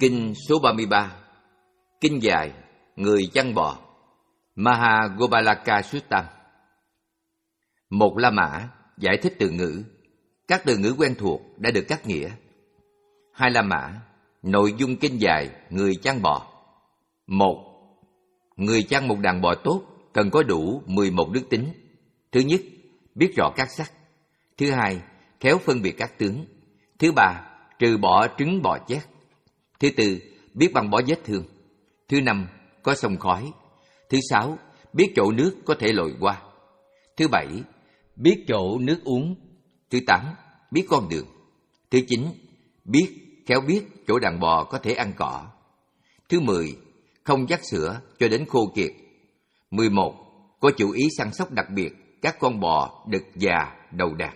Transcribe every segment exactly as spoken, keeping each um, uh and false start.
Kinh số ba mươi ba. Kinh dài, người chăn bò. Mahagopalaka Suttam. Một La Mã giải thích từ ngữ. Các từ ngữ quen thuộc đã được cắt nghĩa. Hai La Mã, nội dung kinh dài, người chăn bò. Một, người chăn một đàn bò tốt cần có đủ mười một đức tính. Thứ nhất, biết rõ các sắc. Thứ hai, khéo phân biệt các tướng. Thứ ba, trừ bỏ trứng bò chét. Thứ tư, biết băng bó vết thương. Thứ năm, có sông khói. Thứ sáu, biết chỗ nước có thể lội qua. Thứ bảy, biết chỗ nước uống. Thứ tám, biết con đường. Thứ chín, biết, khéo biết chỗ đàn bò có thể ăn cỏ. Thứ mười, không dắt sữa cho đến khô kiệt. Mười một, có chủ ý săn sóc đặc biệt các con bò đực già đầu đàn.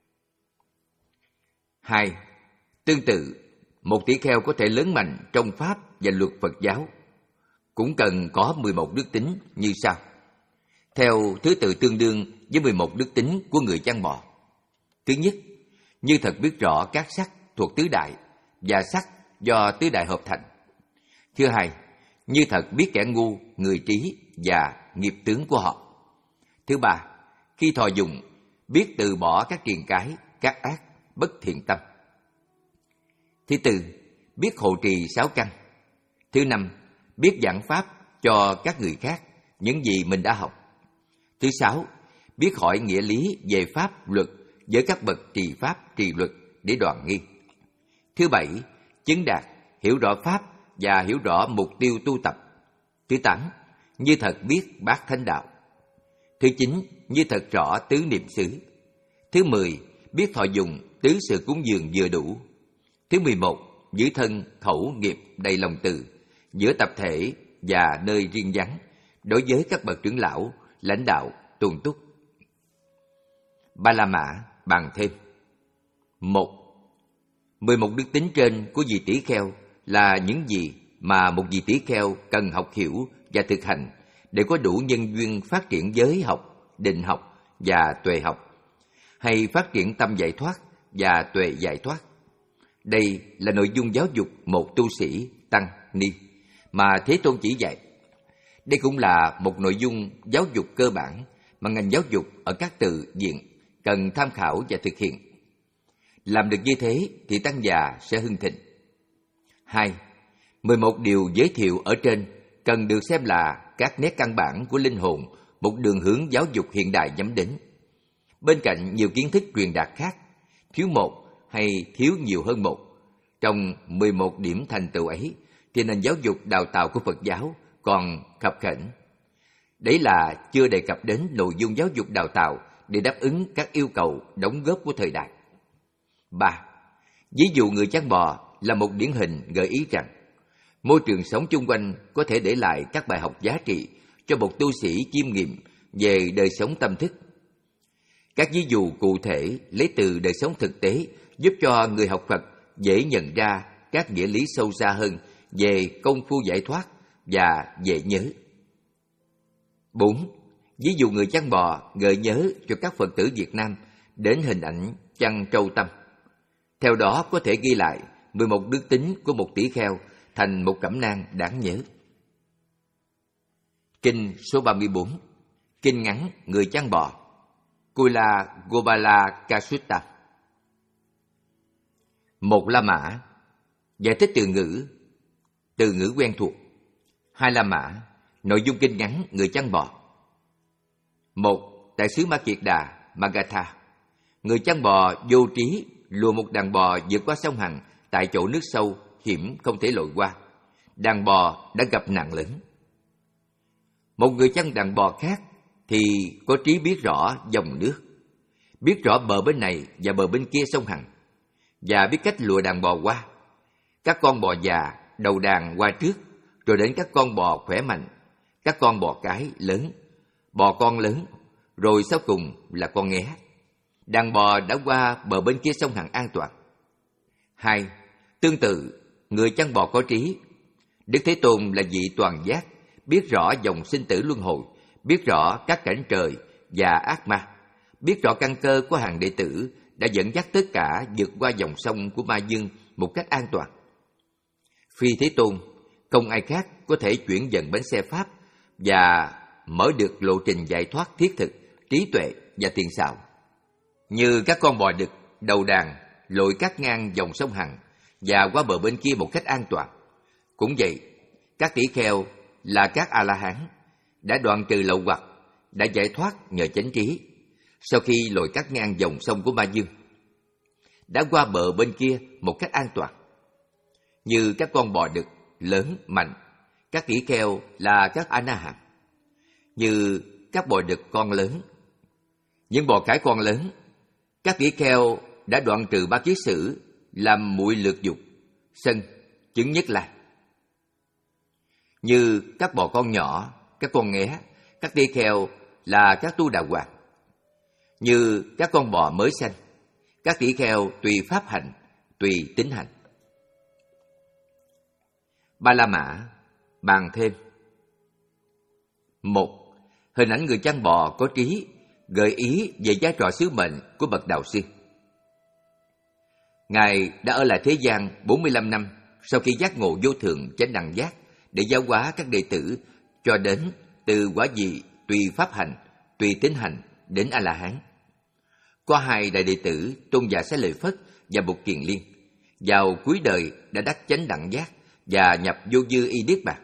Hai, tương tự, một tỷ kheo có thể lớn mạnh trong pháp và luật Phật giáo, cũng cần có mười một đức tính như sau, theo thứ tự tương đương với mười một đức tính của người chăn bò. Thứ nhất, như thật biết rõ các sắc thuộc tứ đại và sắc do tứ đại hợp thành. Thứ hai, như thật biết kẻ ngu, người trí và nghiệp tướng của họ. Thứ ba, khi thọ dụng, biết từ bỏ các triền cái, các ác, bất thiện tâm. Thứ tư, biết hộ trì sáu căn. Thứ năm, biết giảng pháp cho các người khác những gì mình đã học. Thứ sáu, biết hỏi nghĩa lý về pháp luật với các bậc trì pháp, trì luật để đoạn nghi. Thứ bảy, chứng đạt, hiểu rõ pháp và hiểu rõ mục tiêu tu tập. Thứ tám, như thật biết bát thánh đạo. Thứ chín, như thật rõ tứ niệm xứ. Thứ mười, biết thọ dụng tứ sự cúng dường vừa đủ. Thứ mười một, giữ thân, khẩu, nghiệp đầy lòng từ, giữa tập thể và nơi riêng vắng, đối với các bậc trưởng lão, lãnh đạo, tuần túc. Ba La Mã bàn thêm. Một, mười một đức tính trên của vị tỷ kheo là những gì mà một vị tỷ kheo cần học hiểu và thực hành để có đủ nhân duyên phát triển giới học, định học và tuệ học, hay phát triển tâm giải thoát và tuệ giải thoát. Đây là nội dung giáo dục một tu sĩ, tăng, ni mà Thế Tôn chỉ dạy. Đây cũng là một nội dung giáo dục cơ bản mà ngành giáo dục ở các tự viện cần tham khảo và thực hiện. Làm được như thế thì tăng già sẽ hưng thịnh. Hai, mười một điều giới thiệu ở trên cần được xem là các nét căn bản của linh hồn, một đường hướng giáo dục hiện đại nhắm đến. Bên cạnh nhiều kiến thức truyền đạt khác, thiếu một hay thiếu nhiều hơn một, trong mười một điểm thành tựu ấy thì nền giáo dục đào tạo của Phật giáo còn khập khểnh. Đấy là chưa đề cập đến nội dung giáo dục đào tạo để đáp ứng các yêu cầu đóng góp của thời đại. Ba, ví dụ người chăn bò là một điển hình gợi ý rằng môi trường sống chung quanh có thể để lại các bài học giá trị cho một tu sĩ chiêm nghiệm về đời sống tâm thức. Các ví dụ cụ thể lấy từ đời sống thực tế giúp cho người học Phật dễ nhận ra các nghĩa lý sâu xa hơn về công phu giải thoát và dễ nhớ. Bốn, ví dụ người chăn bò gợi nhớ cho các Phật tử Việt Nam đến hình ảnh chăn trâu tâm. Theo đó có thể ghi lại mười một đức tính của một tỷ kheo thành một cẩm nang đáng nhớ. Kinh số ba mươi bốn. Kinh ngắn người chăn bò. Kula Gopala Kasutta. Một La Mã giải thích từ ngữ, từ ngữ quen thuộc. Hai La Mã nội dung kinh ngắn người chăn bò. Một, tại xứ Ma Kiệt Đà, Magadha, người chăn bò vô trí lùa một đàn bò vượt qua sông Hằng tại chỗ nước sâu hiểm không thể lội qua. Đàn bò đã gặp nạn lớn. Một người chăn đàn bò khác thì có trí biết rõ dòng nước, biết rõ bờ bên này và bờ bên kia sông Hằng, và biết cách lùa đàn bò qua. Các con bò già đầu đàn qua trước, rồi đến các con bò khỏe mạnh, các con bò cái lớn, bò con lớn, rồi sau cùng là con nghé. Đàn bò đã qua bờ bên kia sông Hằng an toàn. Hai, tương tự, người chăn bò có trí. Đức Thế Tôn là vị toàn giác, biết rõ dòng sinh tử luân hồi, biết rõ các cảnh trời và ác ma, biết rõ căn cơ của hàng đệ tử đã dẫn dắt tất cả vượt qua dòng sông của ma dương một cách an toàn. Phi Thế Tôn, không ai khác có thể chuyển dần bánh xe Pháp và mở được lộ trình giải thoát thiết thực, trí tuệ và tiền xạo. Như các con bò đực, đầu đàn, lội cát ngang dòng sông Hằng và qua bờ bên kia một cách an toàn. Cũng vậy, các tỷ kheo là các A-la-hán đã đoạn trừ lậu hoặc, đã giải thoát nhờ chánh trí. Sau khi lội cát ngang dòng sông của Ma Dương, đã qua bờ bên kia một cách an toàn. Như các con bò đực lớn, mạnh, các tỷ kheo là các A-na-hàm. Như các bò đực con lớn, những bò cái con lớn, các tỷ kheo đã đoạn trừ ba kiết sử làm muội lược dục, sân, chứng nhất lai. Như các bò con nhỏ, các con nghé, các tỷ kheo là các tu đà hoàng. Như các con bò mới sanh, các tỷ kheo tùy pháp hành, tùy tính hành. Ba La Mã bàn thêm. Một, hình ảnh người chăn bò có trí gợi ý về vai trò sứ mệnh của bậc đạo sư. Ngài đã ở lại thế gian bốn mươi lăm năm sau khi giác ngộ vô thượng chánh đẳng giác để giáo hóa các đệ tử cho đến từ quả vị tùy pháp hành, tùy tính hành đến A-la-hán. Có hai đại đệ tử Tôn giả Xá Lợi Phất và Bụt Kiền Liên vào cuối đời đã đắc chánh đẳng giác và nhập vô dư y niết bàn.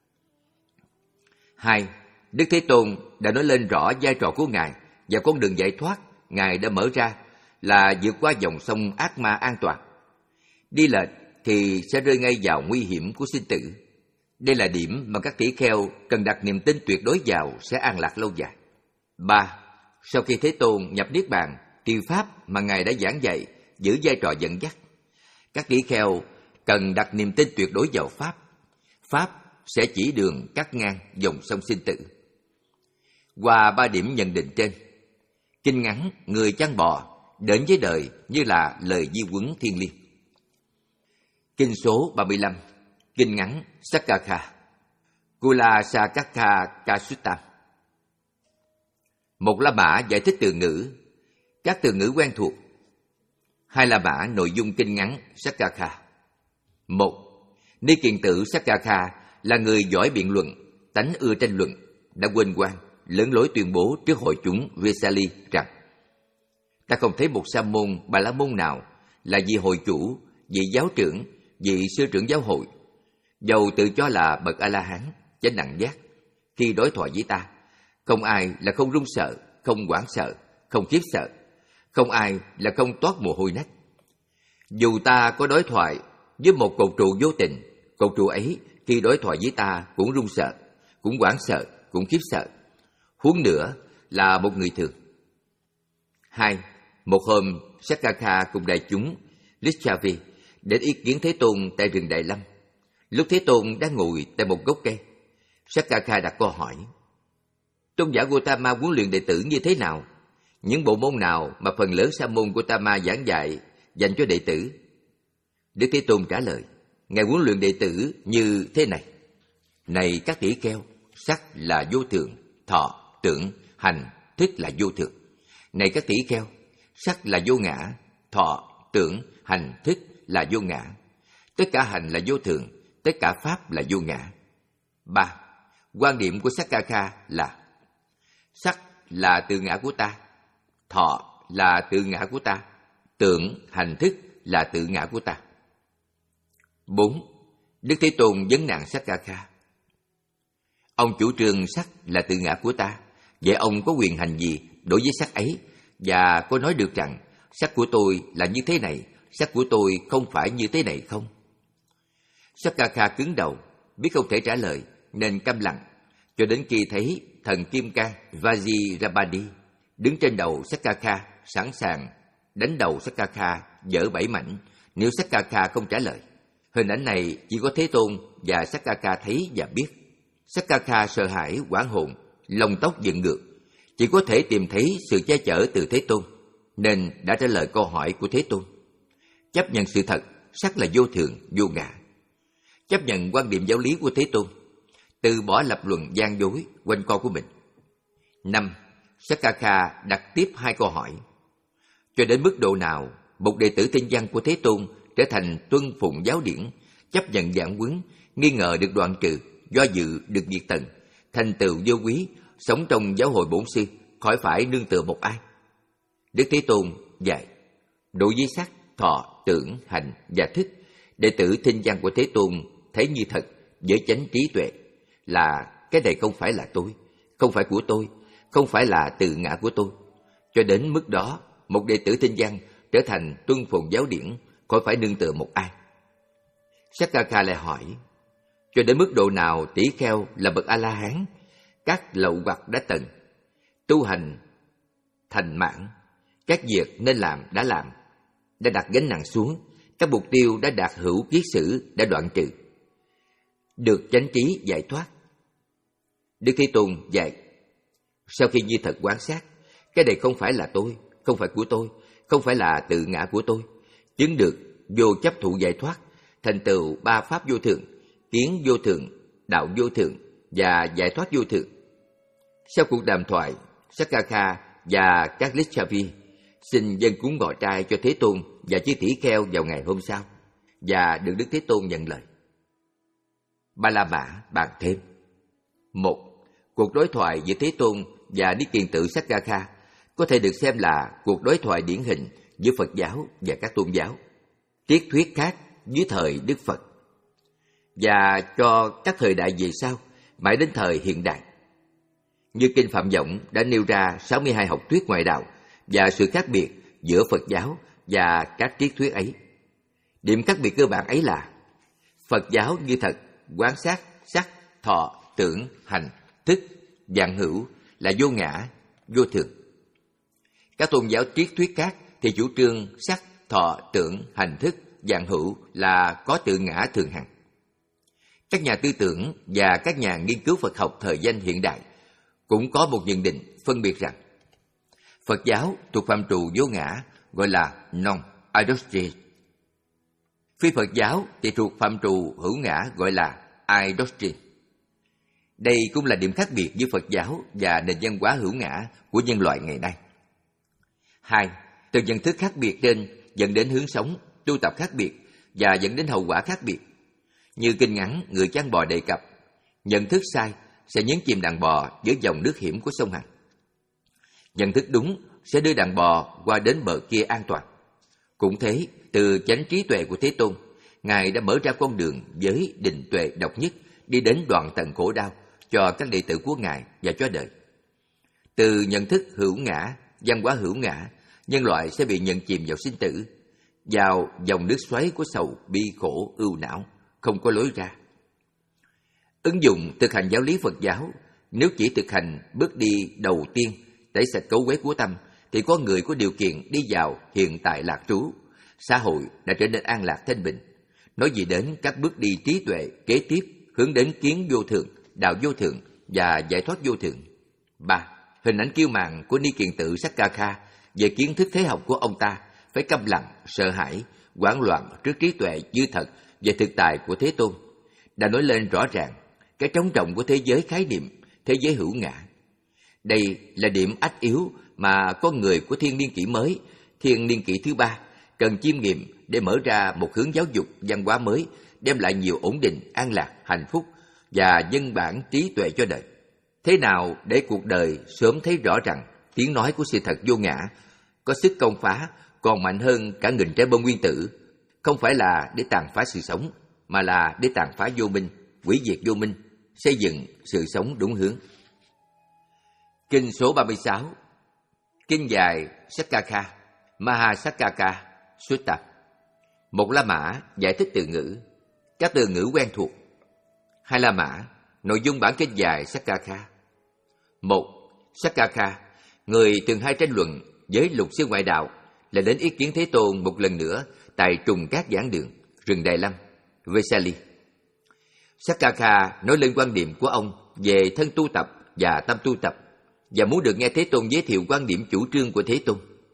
Hai, Đức Thế Tôn đã nói lên rõ vai trò của Ngài và con đường giải thoát Ngài đã mở ra là vượt qua dòng sông ác ma an toàn. Đi lệch thì sẽ rơi ngay vào nguy hiểm của sinh tử. Đây là điểm mà các tỷ kheo cần đặt niềm tin tuyệt đối vào sẽ an lạc lâu dài. Ba, sau khi Thế Tôn nhập niết bàn, triều pháp mà Ngài đã giảng dạy giữ vai trò dẫn dắt. Các tỷ kheo cần đặt niềm tin tuyệt đối vào pháp. Pháp sẽ chỉ đường cắt ngang dòng sông sinh tử. Qua ba điểm nhận định trên, kinh ngắn người chăn bò đến với đời như là lời di huấn thiên liêng. Kinh số ba mươi lăm, kinh ngắn Sakkakha, Kula Sakkakha Kasuttam. Một La Mã giải thích từ ngữ, các từ ngữ quen thuộc. Hai La Mã nội dung kinh ngắn Sakkakha. Một, Ni Kiền tử Sakkakha là người giỏi biện luận, tánh ưa tranh luận, đã quên quan, lớn lối tuyên bố trước hội chúng Vesali rằng: ta không thấy một sa môn, bà la môn nào là vị hội chủ, vị giáo trưởng, vị sư trưởng giáo hội, dầu tự cho là bậc A-la-hán, chánh đẳng giác, khi đối thoại với ta, không ai là không run sợ, không hoảng sợ, không khiếp sợ, không ai là không toát mồ hôi nách. Dù ta có đối thoại với một cột trụ vô tình, cột trụ ấy khi đối thoại với ta cũng run sợ, cũng hoảng sợ, cũng khiếp sợ. Huống nữa là một người thường. Hai, một hôm Sakkakha cùng đại chúng Licchavi đến ý kiến Thế Tôn tại rừng Đại Lâm. Lúc Thế Tôn đang ngồi tại một gốc cây, Sakkakha đặt câu hỏi: tôn giả Gotama huấn luyện đệ tử như thế nào? Những bộ môn nào mà phần lớn sa môn Gotama giảng dạy dành cho đệ tử? Đức Thế Tôn trả lời: Ngài huấn luyện đệ tử như thế này: này các tỷ kheo, sắc là vô thường, thọ, tưởng, hành, thức là vô thường. Này các tỷ kheo, sắc là vô ngã, thọ, tưởng, hành, thức là vô ngã. Tất cả hành là vô thường, tất cả pháp là vô ngã. Ba, quan điểm của Sakkakha là: sắc là tự ngã của ta, thọ là tự ngã của ta, tưởng, hành, thức là tự ngã của ta. Bốn, Đức Thế Tôn vấn nạn Sakkakha: ông chủ trương sắc là tự ngã của ta, vậy ông có quyền hành gì đối với sắc ấy, và có nói được rằng sắc của tôi là như thế này, sắc của tôi không phải như thế này không? Sakkakha cứng đầu, biết không thể trả lời nên câm lặng, cho đến khi thấy thần Kim Cang Vajirabadi đứng trên đầu Sakkakha, sẵn sàng đánh đầu Sakkakha vỡ bảy mảnh nếu Sakkakha không trả lời. Hình ảnh này chỉ có Thế Tôn và Sakkakha thấy và biết. Sakkakha sợ hãi hoảng hồn, lông tóc dựng ngược, chỉ có thể tìm thấy sự che chở từ Thế Tôn, nên đã trả lời câu hỏi của Thế Tôn. Chấp nhận sự thật, sắc là vô thường, vô ngã. Chấp nhận quan điểm giáo lý của Thế Tôn, từ bỏ lập luận gian dối quanh co của mình. Năm, Sakkakha đặt tiếp hai câu hỏi: cho đến mức độ nào một đệ tử tinh văn của Thế Tôn trở thành tuân phụng giáo điển chấp nhận giảng huấn, nghi ngờ được đoạn trừ, do dự được diệt tận, thành tựu vô quý, sống trong giáo hội bổn sư, khỏi phải nương tựa một ai. Đức Thế Tôn dạy, đối với sắc, thọ, tưởng, hành và thức, đệ tử thinh văn của Thế Tôn thấy như thật với chánh trí tuệ là cái này không phải là tôi, không phải của tôi, không phải là tự ngã của tôi. Cho đến mức đó, một đệ tử thinh văn trở thành tuân phụng giáo điển, khỏi phải nương tựa một ai. Sakkaka lại hỏi, cho đến mức độ nào tỷ kheo là bậc A-la-hán, các lậu hoặc đã tận, tu hành thành mãn, các việc nên làm đã làm, đã đặt gánh nặng xuống, các mục tiêu đã đạt hữu kiết sử đã đoạn trừ, được chánh trí giải thoát. Đức Thế Tôn dạy, sau khi như thật quán sát, cái này không phải là tôi, không phải của tôi, không phải là tự ngã của tôi, chứng được vô chấp thụ giải thoát, thành tựu ba pháp vô thượng, kiến vô thượng, đạo vô thượng và giải thoát vô thượng. Sau cuộc đàm thoại, Sakkaka và các Lichavi xin dâng cúng bò trai cho Thế Tôn và chư tỷ kheo vào ngày hôm sau, và được Đức Thế Tôn nhận lời. Ba La Mã bàn thêm. Một, cuộc đối thoại giữa Thế Tôn và Ni Kiền Tự Sakkaka có thể được xem là cuộc đối thoại điển hình giữa Phật giáo và các tôn giáo, triết thuyết khác dưới thời Đức Phật, và cho các thời đại về sau, mãi đến thời hiện đại. Như Kinh Phạm Vọng đã nêu ra sáu mươi hai học thuyết ngoại đạo và sự khác biệt giữa Phật giáo và các triết thuyết ấy. Điểm khác biệt cơ bản ấy là Phật giáo như thật, quán sát, sắc, thọ, tưởng, hành, thức, vạn hữu là vô ngã, vô thường. Các tôn giáo triết thuyết khác thì chủ trương sắc, thọ, tưởng, hành, thức, vạn hữu là có tự ngã thường hằng. Các nhà tư tưởng và các nhà nghiên cứu Phật học thời danh hiện đại cũng có một nhận định phân biệt rằng Phật giáo thuộc phạm trù vô ngã gọi là non-idolatry. Phi Phật giáo thì thuộc phạm trù hữu ngã gọi là idolatry. Đây cũng là điểm khác biệt giữa Phật giáo và nền văn hóa hữu ngã của nhân loại ngày nay. Hai, từ nhận thức khác biệt trên dẫn đến hướng sống, tu tập khác biệt và dẫn đến hậu quả khác biệt. Như kinh ngắn Người chăn bò đề cập, nhận thức sai sẽ nhấn chìm đàn bò giữa dòng nước hiểm của sông Hằng. Nhận thức đúng sẽ đưa đàn bò qua đến bờ kia an toàn. Cũng thế, từ chánh trí tuệ của Thế Tôn, Ngài đã mở ra con đường với định tuệ độc nhất đi đến đoạn tận khổ đau cho các đệ tử của Ngài và cho đời. Từ nhận thức hữu ngã, văn hóa hữu ngã, nhân loại sẽ bị nhận chìm vào sinh tử, vào dòng nước xoáy của sầu, bi, khổ, ưu não, không có lối ra. Ứng dụng thực hành giáo lý Phật giáo, nếu chỉ thực hành bước đi đầu tiên, tẩy sạch cấu uế của tâm, thì có người có điều kiện đi vào hiện tại lạc trú, xã hội đã trở nên an lạc thanh bình. Nói gì đến các bước đi trí tuệ kế tiếp hướng đến kiến vô thượng, đạo vô thượng và giải thoát vô thượng. Ba, hình ảnh kiêu mạn của Ni Kiền Tự Sakkaka về kiến thức thế học của ông ta phải câm lặng, sợ hãi, hoảng loạn trước trí tuệ dư thật về thực tại của Thế Tôn, đã nói lên rõ ràng cái trống rỗng của thế giới khái niệm, thế giới hữu ngã. Đây là điểm ách yếu mà con người của thiên niên kỷ mới, thiên niên kỷ thứ ba, cần chiêm nghiệm để mở ra một hướng giáo dục văn hóa mới, đem lại nhiều ổn định, an lạc, hạnh phúc và nhân bản trí tuệ cho đời. Thế nào để cuộc đời sớm thấy rõ rằng tiếng nói của sự thật vô ngã có sức công phá còn mạnh hơn cả nghìn trái bom nguyên tử, không phải là để tàn phá sự sống, mà là để tàn phá vô minh, hủy diệt vô minh, xây dựng sự sống đúng hướng. Kinh số ba mươi sáu, Kinh dài Sakkaka, Mahasakkaka Sutta. Một La Mã giải thích từ ngữ, các từ ngữ quen thuộc. Hai La Mã, nội dung bản kinh dài Sakkaka. Một, Sakkaka, người thường hay tranh luận với lục sư ngoại đạo, là đến ý kiến Thế Tôn một lần nữa tại trùng các giảng đường, rừng Đại Lâm, Vesali. Sakkaka nói lên quan điểm của ông về thân tu tập và tâm tu tập, và muốn được nghe Thế Tôn giới thiệu quan điểm chủ trương của Thế Tôn.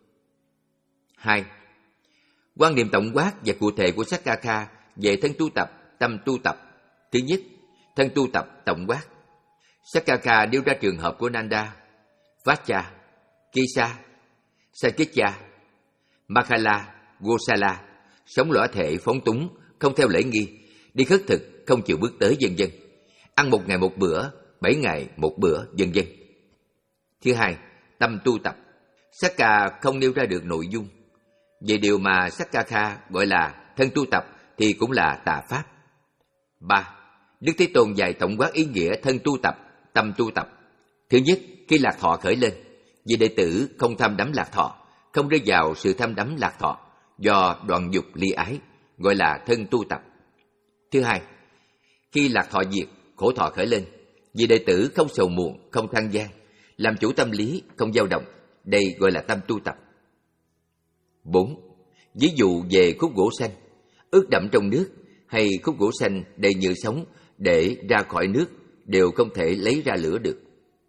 Hai, quan điểm tổng quát và cụ thể của Sakkaka về thân tu tập, tâm tu tập. Thứ nhất, thân tu tập tổng quát. Sakkaka nêu ra trường hợp của Nanda, Vacha, Kisa, Sankitya, Makhala, Gosala, sống lõa thể phóng túng, không theo lễ nghi, đi khất thực không chịu bước tới, vân vân. Ăn một ngày một bữa, bảy ngày một bữa, vân vân. Thứ hai, tâm tu tập. Sakka không nêu ra được nội dung. Về điều mà Sakkakha gọi là thân tu tập thì cũng là tà pháp. Ba, Đức Thế Tôn dạy tổng quát ý nghĩa thân tu tập, tâm tu tập. Thứ nhất, khi lạc thọ khởi lên, vì đệ tử không tham đắm lạc thọ, không rơi vào sự tham đắm lạc thọ, do đoạn dục ly ái, gọi là thân tu tập. Thứ hai, khi lạc thọ diệt, khổ thọ khởi lên, vì đệ tử không sầu muộn, không than gian, làm chủ tâm lý, không dao động, đây gọi là tâm tu tập. Bốn, ví dụ về khúc gỗ xanh, ướt đẫm trong nước, hay khúc gỗ xanh đầy nhựa sống để ra khỏi nước đều không thể lấy ra lửa được.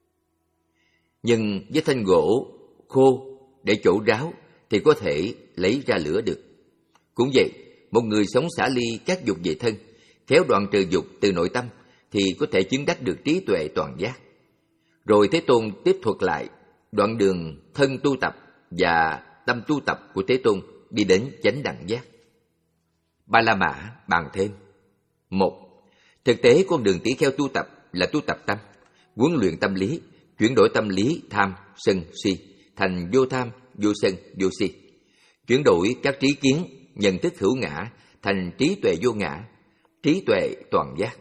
Nhưng với thanh gỗ khô để chỗ ráo thì có thể lấy ra lửa được. Cũng vậy, một người sống xả ly các dục về thân, khéo đoạn trừ dục từ nội tâm thì có thể chứng đắc được trí tuệ toàn giác. Rồi Thế Tôn tiếp thuật lại đoạn đường thân tu tập và tâm tu tập của Thế Tôn đi đến chánh đẳng giác. Ba La Mã bàn thêm. Một, thực tế con đường tỷ kheo tu tập là tu tập tâm, huấn luyện tâm lý, chuyển đổi tâm lý tham, sân, si thành vô tham, vô sân, vô si. Chuyển đổi các trí kiến, nhận thức hữu ngã thành trí tuệ vô ngã, trí tuệ toàn giác.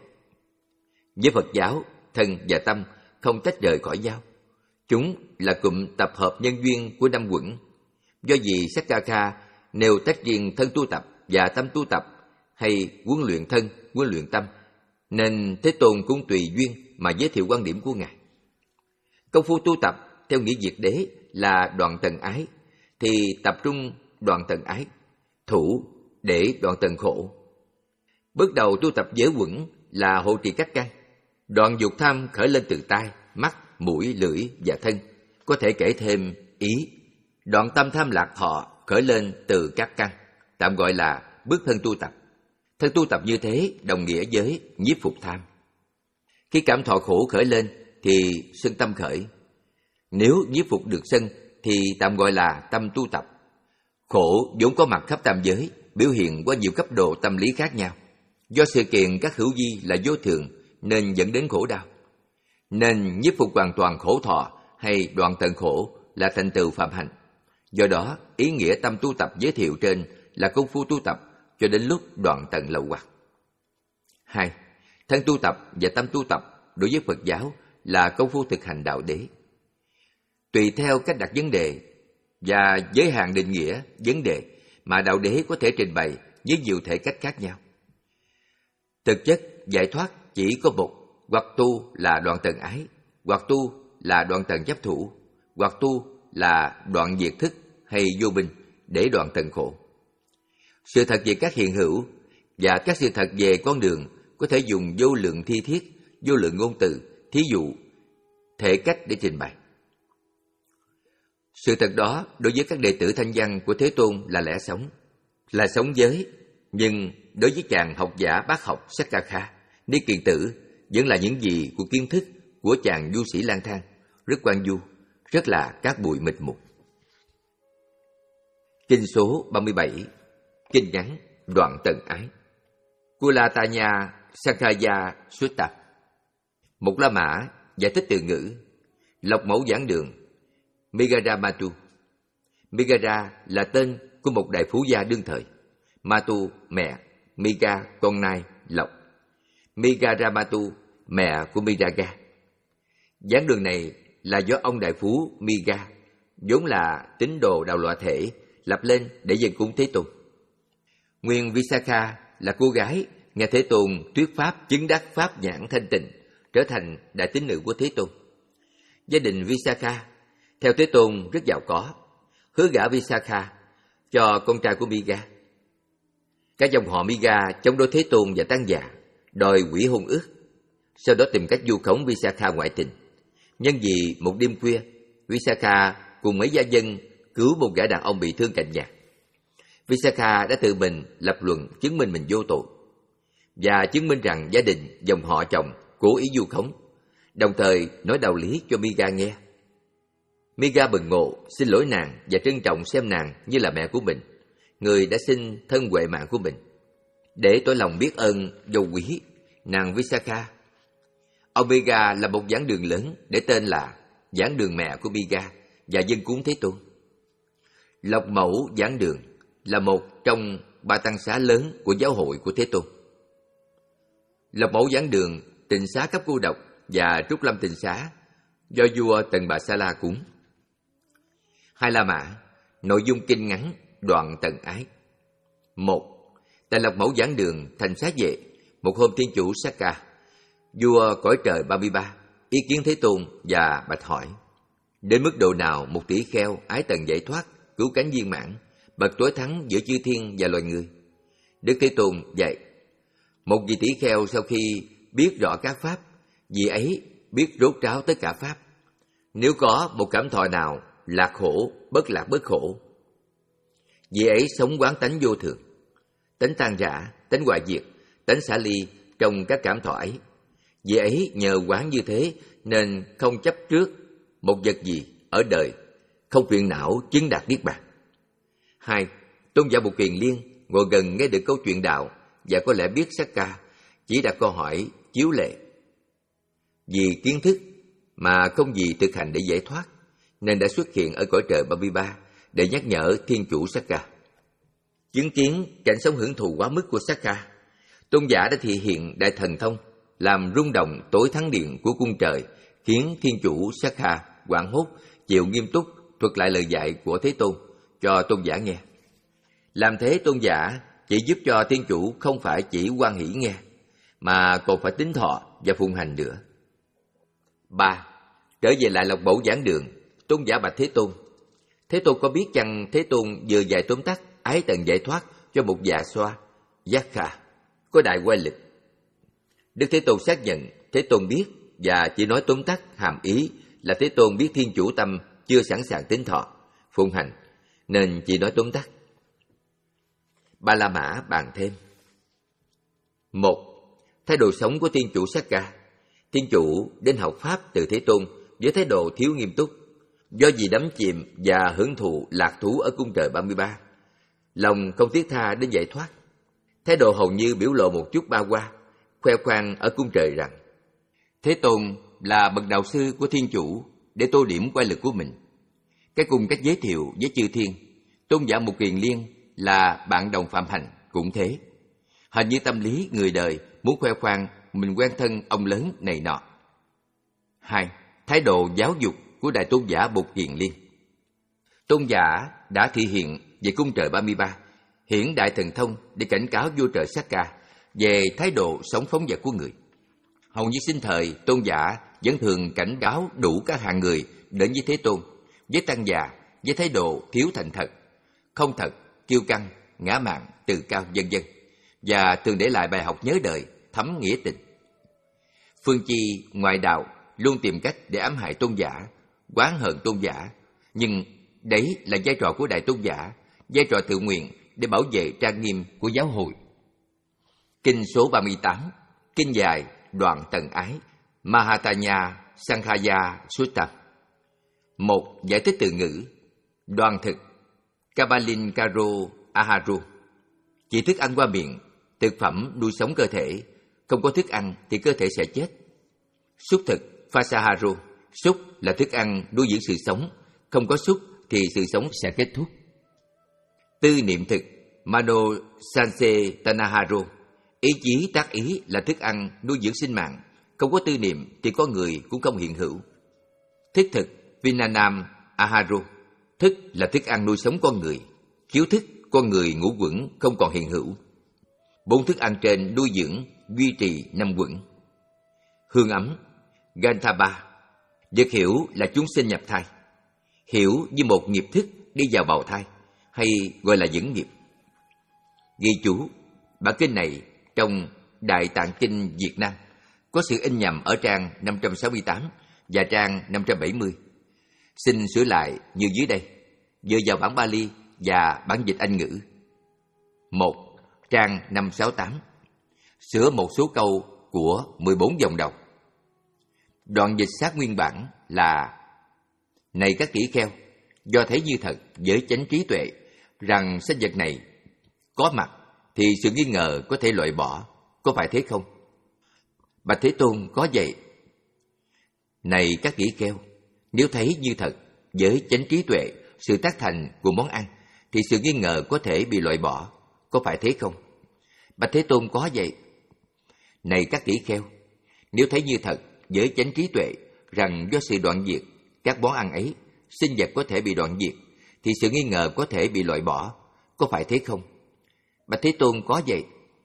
Với Phật giáo, thân và tâm không tách rời khỏi nhau. Chúng là cụm tập hợp nhân duyên của năm quẩn. Do vì Sakkakha nêu tách riêng thân tu tập và tâm tu tập, hay huấn luyện thân, huấn luyện tâm, nên Thế Tôn cũng tùy duyên mà giới thiệu quan điểm của Ngài. Công phu tu tập theo nghĩa diệt đế là đoạn tận ái, thì tập trung đoạn tận ái, thủ để đoạn tận khổ. Bước đầu tu tập giới quẩn là hộ trì các căn, đoạn dục tham khởi lên từ tai, mắt, mũi, lưỡi và thân, có thể kể thêm ý. Đoạn tâm tham lạc thọ khởi lên từ các căn, tạm gọi là bước thân tu tập. Thân tu tập như thế đồng nghĩa với nhiếp phục tham. Khi cảm thọ khổ khởi lên thì sân tâm khởi. Nếu nhiếp phục được sân thì tạm gọi là tâm tu tập. Khổ vốn có mặt khắp tam giới, biểu hiện qua nhiều cấp độ tâm lý khác nhau. Do sự kiện các hữu vi là vô thường nên dẫn đến khổ đau. Nên nhiếp phục hoàn toàn khổ thọ hay đoạn tận khổ là thành tựu phạm hạnh. Do đó, ý nghĩa tâm tu tập giới thiệu trên là công phu tu tập cho đến lúc đoạn tận lậu hoặc. Hai, thân tu tập và tâm tu tập đối với Phật giáo là công phu thực hành đạo đế. Tùy theo cách đặt vấn đề và giới hạn định nghĩa vấn đề mà đạo đế có thể trình bày với nhiều thể cách khác nhau. Thực chất giải thoát chỉ có một, hoặc tu là đoạn tận ái, hoặc tu là đoạn tận chấp thủ, hoặc tu là đoạn diệt thức hay vô minh để đoạn tận khổ. Sự thật về các hiện hữu và các sự thật về con đường có thể dùng vô lượng thi thiết, vô lượng ngôn từ, thí dụ, thể cách để trình bày. Sự thật đó đối với các đệ tử thanh văn của Thế Tôn là lẽ sống, là sống giới, nhưng đối với chàng học giả bác học Sakkakha, Ni Kiền Tử vẫn là những gì của kiến thức của chàng du sĩ lang thang, rất quan du, rất là cát bụi mịt mù. Kinh số ba mươi bảy, kinh ngắn đoạn tận ái. Kulatanya Sankhaya Sutta. Một La Mã giải thích từ ngữ. Lộc mẫu giảng đường Megara Matu. Megara là tên của một đại phú gia đương thời. Matu mẹ, Miga con nai, lộc. Megara Matu mẹ của Miraga. Giảng đường này là do ông đại phú Miga, vốn là tín đồ đạo loại thể, lập lên để dâng cúng Thế Tôn. Nguyên Visakha là cô gái nghe Thế Tôn thuyết pháp chứng đắc pháp nhãn thanh tịnh, trở thành đại tín nữ của Thế Tôn. Gia đình Visakha theo Thế Tôn rất giàu có, hứa gả Visakha cho con trai của Miga. Các dòng họ Miga chống đối Thế Tôn và tán già, đòi hủy hôn ước, sau đó tìm cách vu khống Visakha ngoại tình. Nhân vì một đêm khuya, Visakha cùng mấy gia dân cứu một gã đàn ông bị thương cạnh nhà. Visakha đã tự mình lập luận chứng minh mình vô tội và chứng minh rằng gia đình, dòng họ chồng cố ý vu khống, đồng thời nói đạo lý cho Miga nghe. Miga bừng ngộ, xin lỗi nàng và trân trọng xem nàng như là mẹ của mình, người đã sinh thân huệ mạng của mình. Để tỏ lòng biết ơn vô quý, nàng Visakha. Omega là một giảng đường lớn để tên là giảng đường mẹ của Biga và dân cúng Thế Tôn. Lộc Mẫu giảng đường là một trong ba tăng xá lớn của giáo hội của Thế Tôn. Lộc Mẫu giảng đường, tịnh xá cấp cô độc và Trúc Lâm tịnh xá do vua Tần Bà Sa La cúng. Hai La Mã, nội dung kinh ngắn, đoạn tần ái. Một. Tại Lộc Mẫu giảng đường thành xá vệ, một hôm Thiên Chủ Sakka, vua cõi trời ba mươi ba, ý kiến Thế Tôn và bạch hỏi: đến mức độ nào một tỷ kheo ái tần giải thoát, cứu cánh viên mãn, bậc tối thắng giữa chư thiên và loài người? Đức Thế Tôn dạy: một vị tỷ kheo sau khi biết rõ các pháp, vị ấy biết rốt ráo tất cả pháp. Nếu có một cảm thọ nào lạc khổ, bất lạc bất khổ, vị ấy sống quán tánh vô thường, tánh tan rã, tánh hoại diệt, tánh xả ly trong các cảm thọ ấy. Vị ấy nhờ quán như thế nên không chấp trước một vật gì ở đời, không phiền não chứng đạt niết bàn. Hai. Tôn giả Bụt Kiền Liên ngồi gần nghe được câu chuyện đạo và có lẽ biết Sakka chỉ đặt câu hỏi chiếu lệ. Vì kiến thức mà không vì thực hành để giải thoát, nên đã xuất hiện ở cõi trời ba mươi ba để nhắc nhở Thiên Chủ Sakka. Chứng kiến cảnh sống hưởng thụ quá mức của Sakka, tôn giả đã thể hiện đại thần thông, làm rung động tối thắng điện của cung trời, khiến Thiên Chủ Sakka hoảng hốt, chịu nghiêm túc thuật lại lời dạy của Thế Tôn cho tôn giả nghe. Làm thế tôn giả chỉ giúp cho Thiên Chủ không phải chỉ hoan hỷ nghe, mà còn phải tín thọ và phụng hành nữa. Ba. Trở về lại Lộc Mẫu giảng đường, tôn giả bạch Thế Tôn: Thế Tôn có biết chăng Thế Tôn vừa dạy tóm tắt ái tần giải thoát cho một già xoa, giác khả, có đại quay lực? Đức Thế Tôn xác nhận Thế Tôn biết và chỉ nói tóm tắt, hàm ý là Thế Tôn biết Thiên Chủ tâm chưa sẵn sàng tín thọ, phụng hành, nên chỉ nói tóm tắt. Ba La Mã bàn thêm. Một. Thái độ sống của Thiên Chủ Sakka. Thiên Chủ đến học Pháp từ Thế Tôn với thái độ thiếu nghiêm túc, do vì đắm chìm và hưởng thụ lạc thú ở cung trời ba mươi ba, lòng không thiết tha đến giải thoát. Thái độ hầu như biểu lộ một chút ba hoa, khoe khoang ở cung trời rằng Thế Tôn là bậc đạo sư của Thiên Chủ để tô điểm quay lực của mình. Cái cùng cách giới thiệu với chư thiên, tôn giả Bụt Kiền Liên là bạn đồng phạm hành cũng thế. Hình như tâm lý người đời muốn khoe khoang mình quen thân ông lớn này nọ. Hai. Thái độ giáo dục của Đại Tôn giả Bụt Kiền Liên. Tôn giả đã thị hiện về cung trời ba mươi ba, hiển đại thần thông để cảnh cáo vua trời Sakka về thái độ sống phóng dật của người. Hầu như sinh thời, tôn giả vẫn thường cảnh cáo đủ các hạng người đến với Thế Tôn, với tăng già, với thái độ thiếu thành thật, không thật, kiêu căng, ngã mạn, tự cao, vân vân, và thường để lại bài học nhớ đời, thấm nghĩa tình. Phương chi ngoại đạo luôn tìm cách để ám hại tôn giả, oán hận tôn giả, nhưng đấy là vai trò của Đại Tôn giả, vai trò tự nguyện để bảo vệ trang nghiêm của giáo hội. Kinh số ba mươi tám, kinh dài, đoạn tần ái, Mahatanya Sankhaya Sutta. Một. Giải thích từ ngữ. Đoàn thực, Kabalin Karo Aharu. Chỉ thức ăn qua miệng, thực phẩm nuôi sống cơ thể. Không có thức ăn thì cơ thể sẽ chết. Xúc thực, Fasaharu. Xúc là thức ăn nuôi dưỡng sự sống. Không có xúc thì sự sống sẽ kết thúc. Tư niệm thực, Mano Sanse Tanaharu. Ý chí tác ý là thức ăn nuôi dưỡng sinh mạng. Không có tư niệm thì có người cũng không hiện hữu. Thức thực, Vinanam Aharu. Thức là thức ăn nuôi sống con người. Khiếu thức, con người ngũ quẩn không còn hiện hữu. Bốn thức ăn trên nuôi dưỡng, duy trì năm quẩn. Hương ấm, Gandhaba. Được hiểu là chúng sinh nhập thai. Hiểu như một nghiệp thức đi vào bào thai, hay gọi là dẫn nghiệp. Ghi chú, bản kinh này trong Đại Tạng Kinh Việt Nam có sự in nhầm ở trang năm trăm sáu mươi tám và trang năm trăm bảy mươi. Xin sửa lại như dưới đây, dựa vào bản Bali và bản dịch Anh ngữ. Một. Trang năm trăm sáu mươi tám. Sửa một số câu của mười bốn dòng đọc. Đoạn dịch sát nguyên bản là: Này các tỷ kheo, do thấy như thật với chánh trí tuệ rằng sinh vật này có mặt thì sự nghi ngờ có thể loại bỏ, có phải thế không? Bạch Thế Tôn có vậy. Này các tỷ kheo, nếu thấy như thật với chánh trí tuệ sự tác thành của món ăn, thì sự nghi ngờ có thể bị loại bỏ, có phải thế không? Bạch Thế Tôn có vậy. Này các tỷ kheo, nếu thấy như thật với chánh trí tuệ rằng do sự đoạn diệt các món ăn ấy, sinh vật có thể bị đoạn diệt, thì sự nghi ngờ có thể bị loại bỏ, có phải thế không? Bạch Thế Tôn có vậy.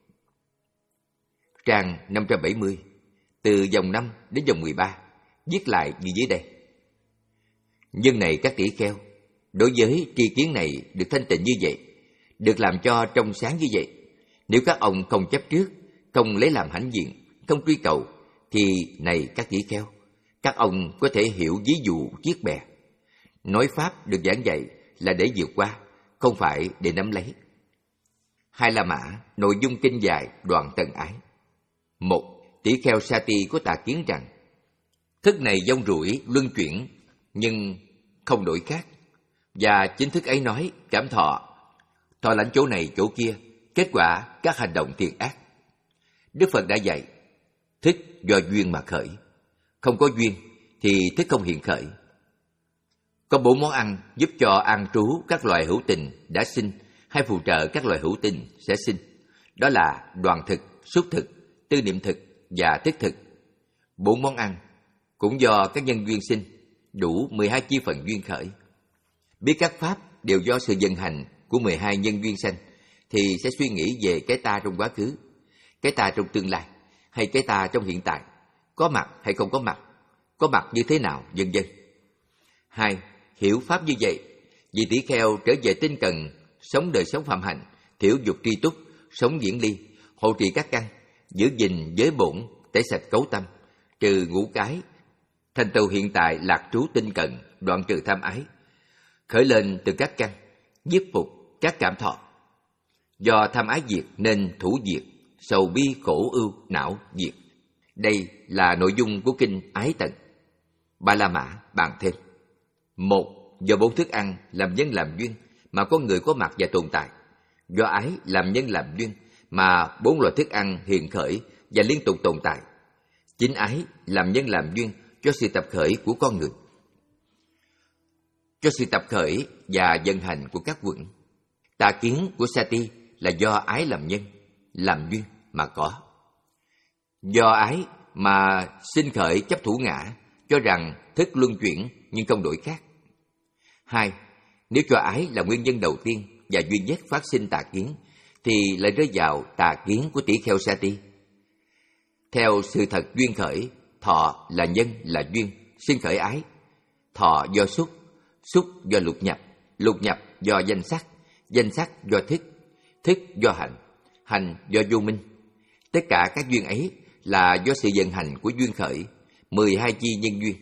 Trang năm trăm bảy mươi, từ dòng năm đến dòng mười ba, viết lại như dưới đây. Nhưng này các tỷ kheo, đối với tri kiến này được thanh tịnh như vậy, được làm cho trong sáng như vậy, nếu các ông không chấp trước, không lấy làm hãnh diện, không truy cầu, thì này các tỷ kheo, các ông có thể hiểu ví dụ chiếc bè. Nói pháp được giảng dạy là để vượt qua, không phải để nắm lấy. Hai La Mã, nội dung kinh dài đoạn tần ái. Một, tỷ kheo Sati có tà kiến rằng thức này vong ruổi luân chuyển nhưng không đổi khác, và chính thức ấy nói cảm thọ, thọ lãnh chỗ này chỗ kia, kết quả các hành động thiện ác. Đức Phật đã dạy thức do duyên mà khởi, không có duyên thì thức không hiện khởi. Có bốn món ăn giúp cho an trú các loài hữu tình đã sinh hay phù trợ các loài hữu tình sẽ sinh, đó là đoàn thực, xúc thực, tư niệm thực và thức thực. Bốn món ăn cũng do các nhân duyên sinh, đủ mười hai chi phần duyên khởi. Biết các pháp đều do sự vận hành của mười hai nhân duyên sanh, thì sẽ suy nghĩ về cái ta trong quá khứ, cái ta trong tương lai, hay cái ta trong hiện tại, có mặt hay không có mặt, có mặt như thế nào, vân vân. Hai, hiểu pháp như vậy, vì tỷ kheo trở về tinh cần, sống đời sống phạm hạnh, thiểu dục tri túc, sống viễn ly, hộ trì các căn, giữ gìn giới bổn, tẩy sạch cấu tâm, trừ ngũ cái, thành tựu hiện tại lạc trú tinh cần, đoạn trừ tham ái, khởi lên từ các căn, nhiếp phục các cảm thọ. Do tham ái diệt nên thủ diệt, sầu bi khổ ưu não diệt. Đây là nội dung của kinh Ái Tận. Ba La Mã bàn thêm. Một, do bốn thức ăn làm nhân làm duyên mà con người có mặt và tồn tại. Do ái làm nhân làm duyên mà bốn loại thức ăn hiện khởi và liên tục tồn tại. Chính ái làm nhân làm duyên cho sự tập khởi của con người, cho sự tập khởi và vận hành của các quẩn. Tà kiến của Sati là do ái làm nhân, làm duyên mà có. Do ái mà sinh khởi chấp thủ ngã, cho rằng thức luân chuyển nhưng không đổi khác. Hai, nếu cho ái là nguyên nhân đầu tiên và duy nhất phát sinh tà kiến, thì lại rơi vào tà kiến của tỷ kheo Sati. Theo sự thật duyên khởi, thọ là nhân là duyên, sinh khởi ái. Thọ do xúc, xúc do lục nhập, lục nhập do danh sắc, danh sắc do thức, thức do hành, hành do vô minh. Tất cả các duyên ấy là do sự vận hành của duyên khởi, mười hai chi nhân duyên.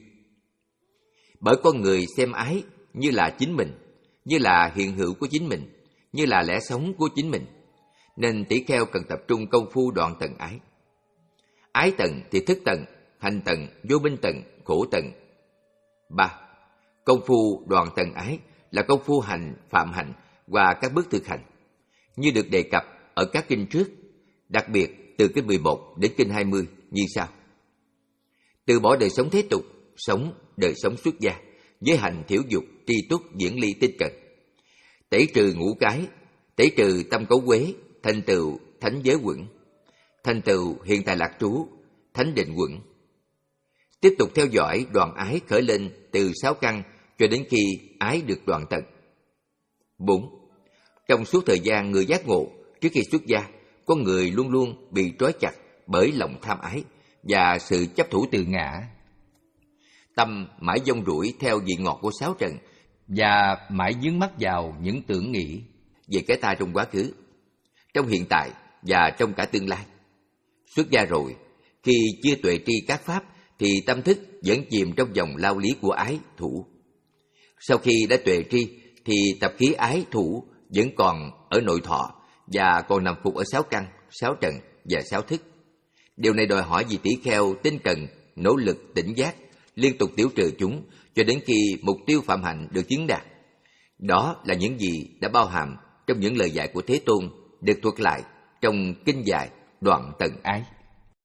Bởi con người xem ái như là chính mình, như là hiện hữu của chính mình, như là lẽ sống của chính mình, nên tỷ kheo cần tập trung công phu đoạn tận ái. Ái tận thì thức tận, hành tận, vô minh tận, khổ tận. Ba, công phu đoạn tận ái là công phu hành, phạm hạnh và các bước thực hành, như được đề cập ở các kinh trước, đặc biệt từ kinh mười một đến kinh hai mươi như sau. Từ bỏ đời sống thế tục, sống đời sống xuất gia, với hành thiểu dục, tri túc, viễn ly tinh cần. Tẩy trừ ngũ cái, tẩy trừ tâm cấu quế, thành tựu thánh giới quẩn, thành tựu hiện tại lạc trú, thánh định quẩn. Tiếp tục theo dõi đoạn ái khởi lên từ sáu căn cho đến khi ái được đoạn tận. Bốn, trong suốt thời gian người giác ngộ trước khi xuất gia, con người luôn luôn bị trói chặt bởi lòng tham ái và sự chấp thủ từ ngã. Tâm mãi dông rủi theo vị ngọt của sáu trần và mãi dướng mắc vào những tưởng nghĩ về cái ta trong quá khứ, trong hiện tại và trong cả tương lai. Xuất gia rồi, khi chưa tuệ tri các pháp thì tâm thức vẫn chìm trong dòng lao lý của ái thủ. Sau khi đã tuệ tri thì tập khí ái thủ vẫn còn ở nội thọ và còn nằm phục ở sáu căn, sáu trần và sáu thức. Điều này đòi hỏi vị tỷ kheo tinh cần, nỗ lực tỉnh giác, liên tục tiêu trừ chúng cho đến khi mục tiêu phạm hạnh được chứng đạt. Đó là những gì đã bao hàm trong những lời dạy của Thế Tôn được thuật lại trong kinh dạy đoạn tận ái.